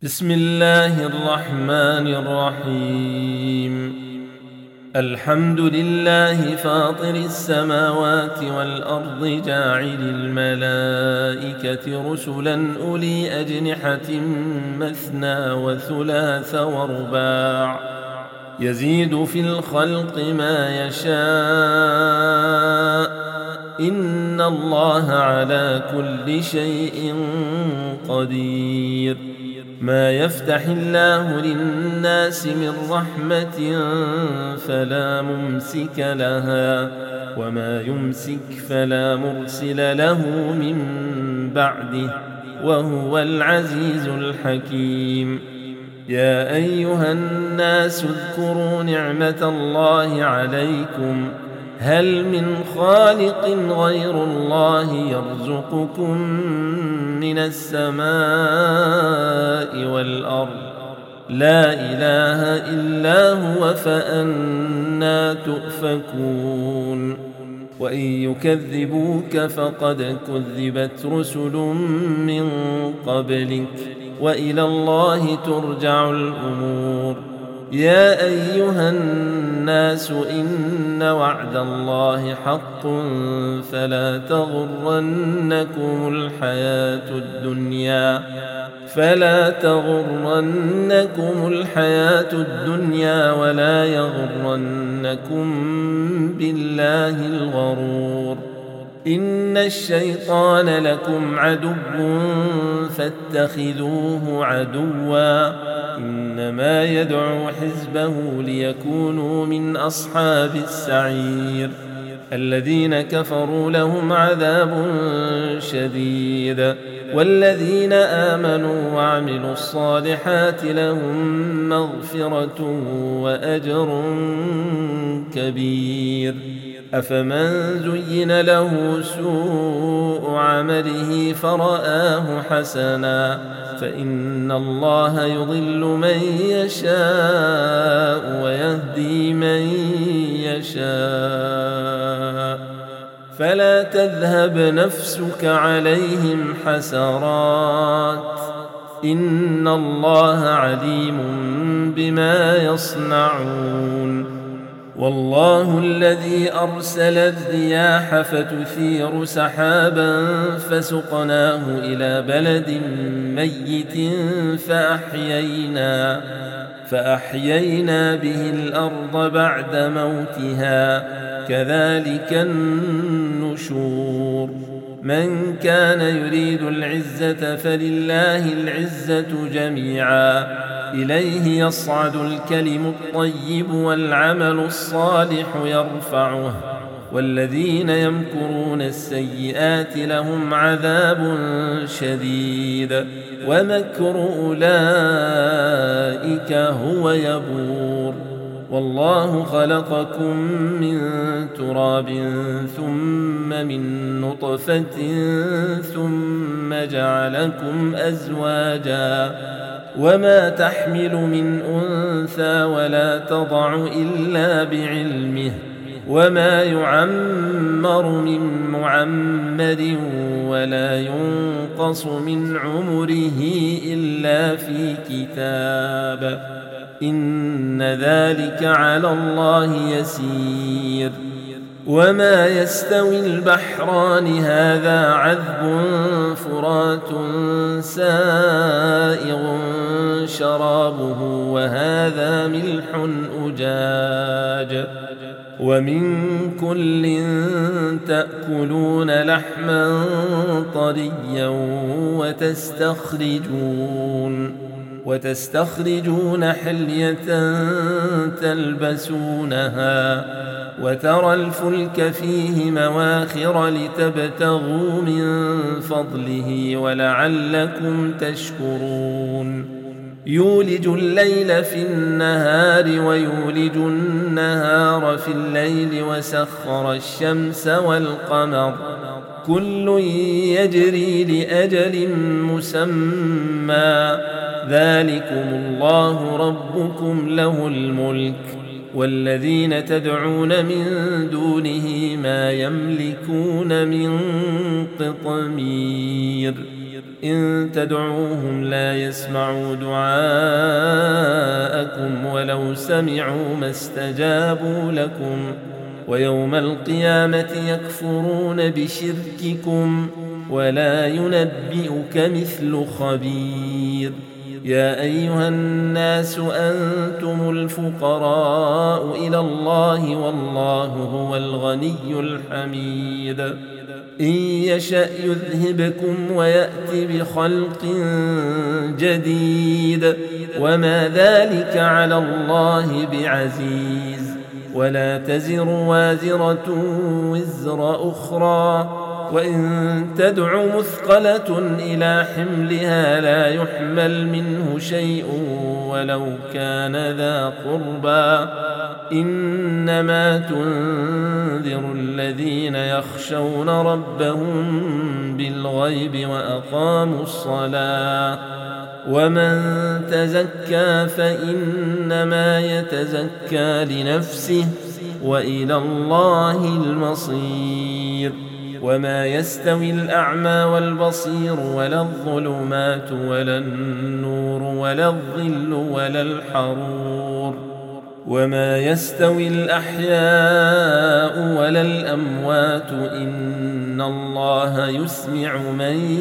بسم الله الرحمن الرحيم. الحمد لله فاطر السماوات والأرض جاعل الملائكة رسلا أولي أجنحة مثنى وثلاث ورباع يزيد في الخلق ما يشاء إن الله على كل شيء قدير. ما يفتح الله للناس من رحمة فلا ممسك لها وما يمسك فلا مرسل له من بعده وهو العزيز الحكيم. يا أيها الناس اذكروا نعمة الله عليكم هل من خالق غير الله يرزقكم من السماء والأرض لا إله إلا هو فأنى تؤفكون. وإن يكذبوك فقد كذبت رسل من قبلك وإلى الله ترجع الأمور. يا أيها الناس إن وعد الله حق فلا تغرنكم الحياة الدنيا ولا يغرنكم بالله الغرور. إن الشيطان لكم عدو فاتخذوه عدوا إنما يدعو حزبه ليكونوا من أصحاب السعير. الذين كفروا لهم عذاب شديد والذين آمنوا وعملوا الصالحات لهم مغفرة وأجر كبير. أفمن زين له سوء عمله فرآه حسنا فإن الله يضل من يشاء ويهدي من يشاء فلا تذهب نفسك عليهم حسرات إن الله عليم بما يصنعون. والله الذي أرسل الرياح فتثير سحابا فسقناه إلى بلد ميت فأحيينا به الأرض بعد موتها كذلك النشور. من كان يريد العزة فلله العزة جميعا إليه يصعد الكلم الطيب والعمل الصالح يرفعه والذين يمكرون السيئات لهم عذاب شديد ومكر أولئك هو يبور. والله خلقكم من تراب ثم من نطفة ثم جعلكم أزواجا وما تحمل من أنثى ولا تضع إلا بعلمه وما يعمر من معمر ولا ينقص من عمره إلا في كتاب إن ذلك على الله يسير. وما يستوي البحران هذا عذب فرات سائغ شرابه وهذا ملح أجاج ومن كل تأكلون لحما طريا وتستخرجون حلية تلبسونها وترى الفلك فيه مواخر لتبتغوا من فضله ولعلكم تشكرون. يولج الليل في النهار ويولج النهار في الليل وسخر الشمس والقمر كل يجري لأجل مسمى ذلكم الله ربكم له الملك والذين تدعون من دونه ما يملكون من قطمير. إن تدعوهم لا يسمعوا دعاءكم ولو سمعوا ما استجابوا لكم ويوم القيامة يكفرون بشرككم ولا ينبئك مثل خبير. يا أيها الناس أنتم الفقراء إلى الله والله هو الغني الحميد. إن يشأ يذهبكم ويأتي بخلق جديد وما ذلك على الله بعزيز. ولا تزر وازرة وزر أخرى وإن تدع مثقلة إلى حملها لا يحمل منه شيء ولو كان ذا قربى إنما تنذر الذين يخشون ربهم بالغيب وأقاموا الصلاة ومن تزكى فإنما يتزكى لنفسه وإلى الله المصير. وما يستوي الأعمى والبصير ولا الظلمات ولا النور ولا الظل ولا الحرور وما يستوي الأحياء ولا الأموات إن الله يسمع من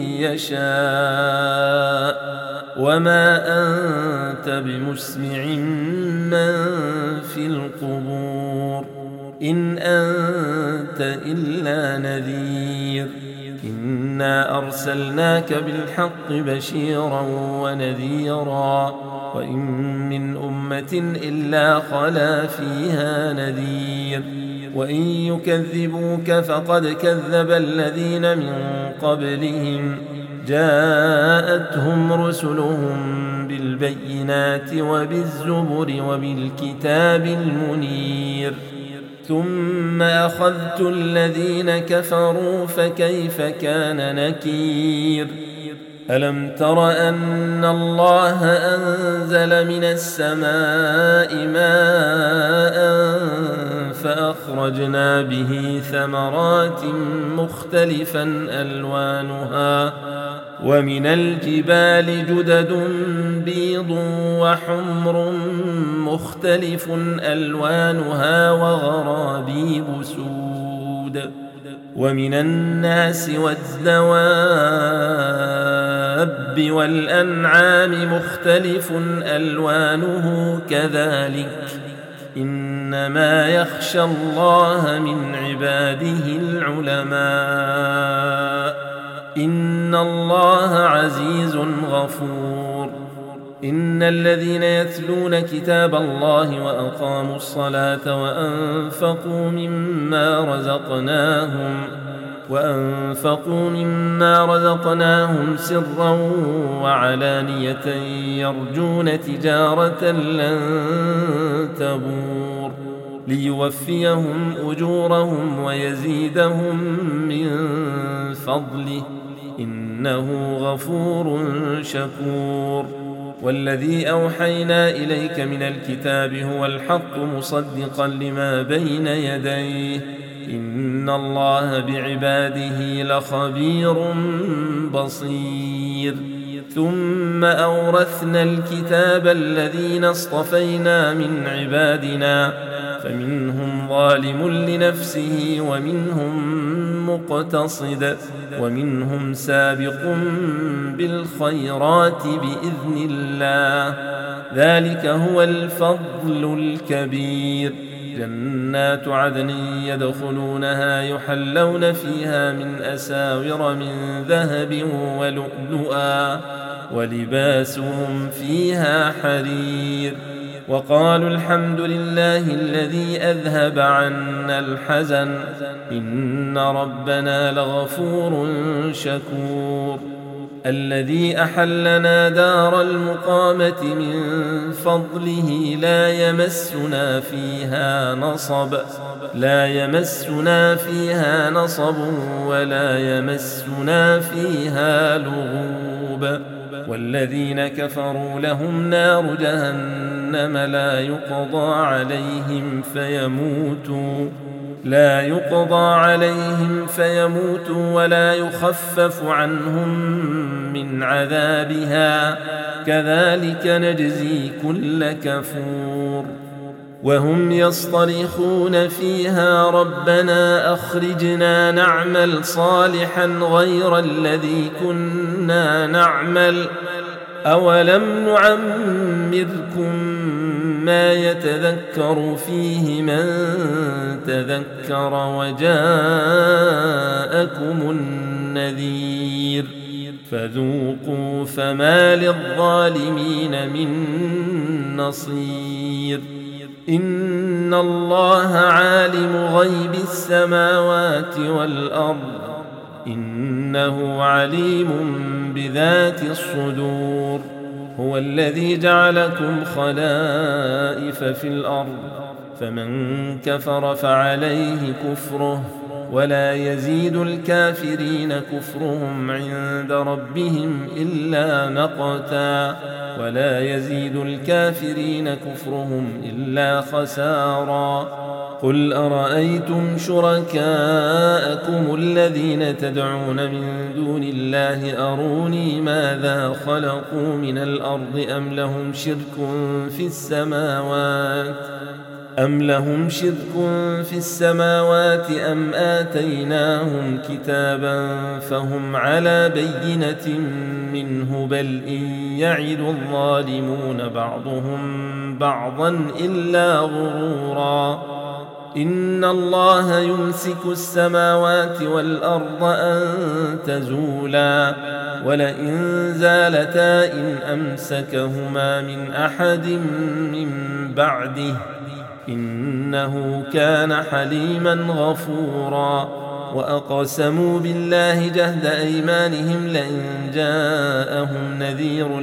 يشاء وما أنت بمسمع من في القبور إن أنت إلا نذير. إنا أرسلناك بالحق بشيرا ونذيرا وإن من أمة إلا خلا فيها نذير وإن يكذبوك فقد كذب الذين من قبلهم جاءتهم رسلهم بالبينات وبالزبر وبالكتاب المنير ثم أخذت الذين كفروا فكيف كان نكير. ألم تر أن الله أنزل من السماء ماء فأخرجنا به ثمرات مختلفا ألوانها ومن الجبال جدد بيض وحمر مختلف ألوانها وغرابيب سود ومن الناس والدواب والأنعام مختلف ألوانه كذلك إنما يخشى الله من عباده العلماء إن الله عزيز غفور. إن الذين يتلون كتاب الله وأقاموا الصلاة وأنفقوا مما رزقناهم سرا وعلانية يرجون تجارة لن تبور ليوفيهم أجورهم ويزيدهم من فضله إنه غفور شكور. والذي أوحينا إليك من الكتاب هو الحق مصدقا لما بين يديه إن الله بعباده لخبير بصير. ثم أورثنا الكتاب الذين اصطفينا من عبادنا فمنهم ظالم لنفسه ومنهم مقتصد ومنهم سابق بالخيرات بإذن الله ذلك هو الفضل الكبير. جنات عدن يدخلونها يحلون فيها من أساور من ذهب ولؤلؤا ولباسهم فيها حرير وقالوا الحمد لله الذي أذهب عنا الحزن إن ربنا لغفور شكور. الذي أحلنا دار المقامة من فضله لا يمسنا فيها نصب ولا يمسنا فيها لغوب. والذين كفروا لهم نار جهنم لا يقضى عليهم فيموتوا لا يقضى عليهم فيموتوا ولا يخفف عنهم من عذابها كذلك نجزي كل كفور وهم يصطرخون فيها ربنا أخرجنا نعمل صالحا غير الذي كنا نعمل أولم نعمركم ما يتذكر فيه من تذكر وجاءكم النذير فذوقوا فما للظالمين من نصير إن الله عالم غيب السماوات والأرض إنه عليم بذات الصدور هو الذي جعلكم خلائف في الأرض فمن كفر فعليه كفره ولا يزيد الكافرين كفرهم عند ربهم إلا مقتا ولا يزيد الكافرين كفرهم إلا خسارا قل أرأيتم شركاءكم الذين تدعون من دون الله أروني ماذا خلقوا من الأرض أم لهم شرك في السماوات أم آتيناهم كتابا فهم على بينة منه بل إن يعد الظالمون بعضهم بعضا إلا غرورا إن الله يمسك السماوات والأرض أن تزولا ولئن زالتا إن أمسكهما من أحد من بعده إنه كان حليما غفورا وأقسموا بالله جهد أيمانهم لئن جاءهم نذير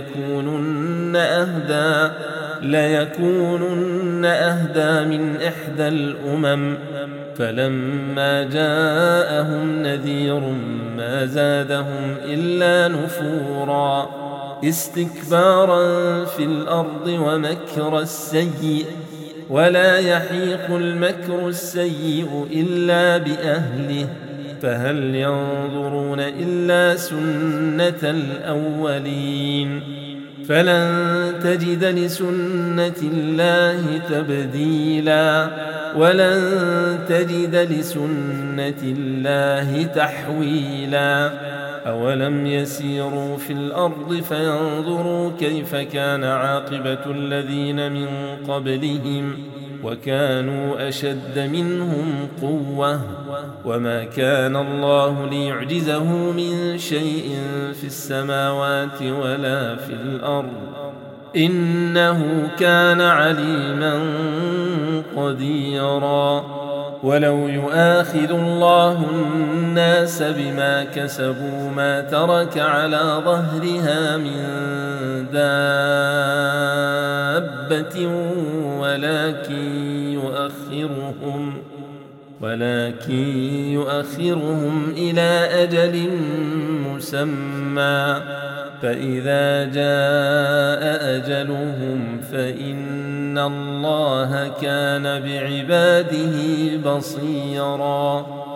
ليكونن أهدى من إحدى الأمم فلما جاءهم نذير ما زادهم إلا نفورا استكبارا في الأرض ومكر السيء ولا يحيق المكر السيء إلا بأهله فهل ينظرون إلا سنة الأولين فلن تجد لسنة الله تبديلا ولن تجد لسنة الله تحويلا أولم يسيروا في الأرض فينظروا كيف كان عاقبة الذين من قبلهم وكانوا أشد منهم قوة وما كان الله ليعجزه من شيء في السماوات ولا في الأرض إنه كان عليما قديرا ولو يؤاخذ الله الناس بما كسبوا ما ترك على ظهرها من دابة ولكن يؤخرهم إلى أجل مسمى فإذا جاء أجلهم فإن الله كان بعباده بصيرا